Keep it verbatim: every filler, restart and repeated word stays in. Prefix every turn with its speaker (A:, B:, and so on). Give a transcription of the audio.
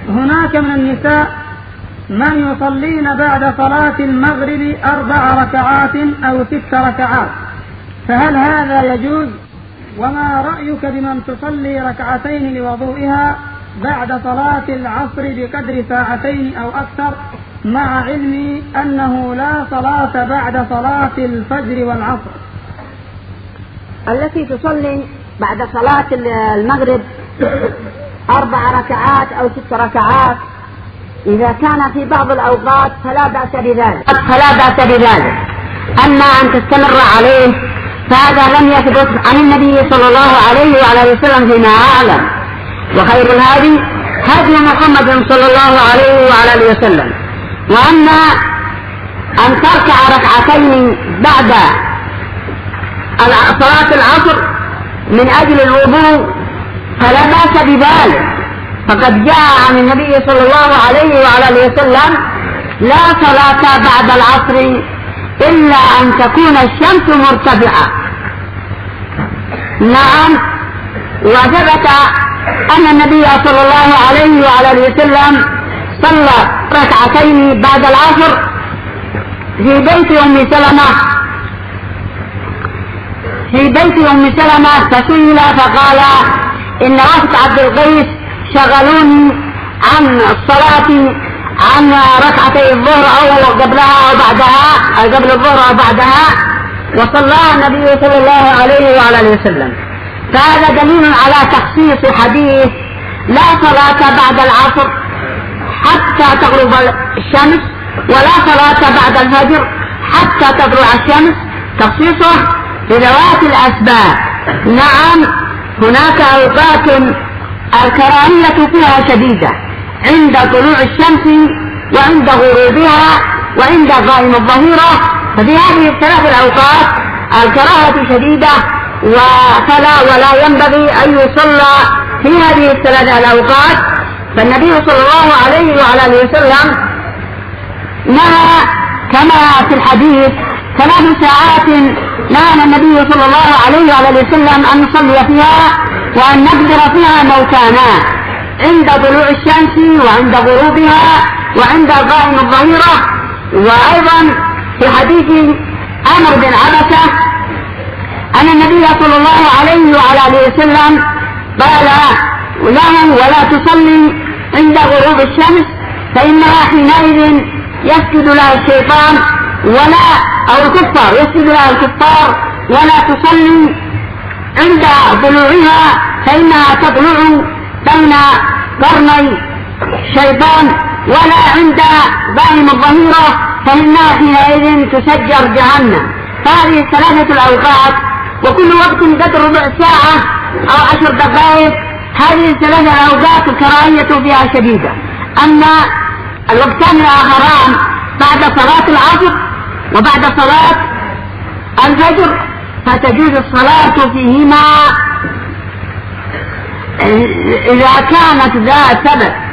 A: هناك من النساء من يصلين بعد صلاة المغرب أربع ركعات أو ست ركعات، فهل هذا يجوز؟ وما رأيك بمن تصلي ركعتين لوضوئها بعد صلاة العصر بقدر ساعتين أو أكثر، مع علمي أنه لا صلاة بعد صلاة الفجر والعصر؟
B: التي تصلي بعد صلاة المغرب أربع ركعات أو ست ركعات إذا كان في بعض الأوقات فلا بأس بذلك فلا بأس بذلك أما أن تستمر عليه فهذا لم يثبت عن النبي صلى الله عليه وعلى وسلم فيما أعلم. وخير الهادي هدي محمد صلى الله عليه وعلى وسلم. وأما أن تركع ركعتين بعد صلاة العصر من أجل الوضوء فلا بأس بذلك، فقد جاء عن النبي صلى الله عليه وعلى وسلم لا صلاة بعد العصر إلا أن تكون الشمس مرتفعة. نعم، وثبت أن النبي صلى الله عليه وعلى وسلم صلى ركعتين بعد العصر في بيت أم سلمة في بيت أم سلمة فسئل فقال إن وفد عبد القيس شغلوني عن الصلاة عن ركعتي الظهر أو قبلها أو بعدها أو قبل الظهر أو بعدها، وصلى النبي صلى الله عليه وعلى وسلم. فهذا دليل على تخصيص حديث لا صلاة بعد العصر حتى تغرب الشمس ولا صلاة بعد الفجر حتى تطلع الشمس، تخصيصه بذوات الأسباب. نعم، هناك أوقات الكراهية فيها شديدة عند طلوع الشمس وعند غروبها وعند غائم الظهيرة، ففي هذه الثلاث الأوقات الكراهة شديدة وفلا ولا ينبغي أن يصلى في هذه الثلاث الأوقات. فالنبي صلى الله عليه وعلى وسلم نهى كما في الحديث ثلاث ساعات نهى النبي صلى الله عليه وعلى وسلم أن نصلي فيها وأن نقدر فيها موتانا عند طلوع الشمس وعند غروبها وعند غائم الظهيرة. وأيضا في حديث عمرو بن عبسة أن النبي صلى الله عليه وعلى وسلم قال له ولا تصلي عند غروب الشمس فإنها حينئذ يسجد لها الشيطان ولا أو الكفار يسجد لها الكفار، ولا تصلي عند طلوعها فإنها تطلع بين قرني الشيطان، ولا عند غائم الظهيرة فإنها حينئذ تسجر جهنم. فهذه ثلاثة الأوقات وكل وقت قدر ربع ساعة أو عشر دقائق، هذه الثلاثة الأوقات الكراهية فيها شديدة. أما الوقتان الآخران بعد صلاة العصر وبعد صلاة الفجر فتجوز الصلاة فيهما إذا كانت ذات سبب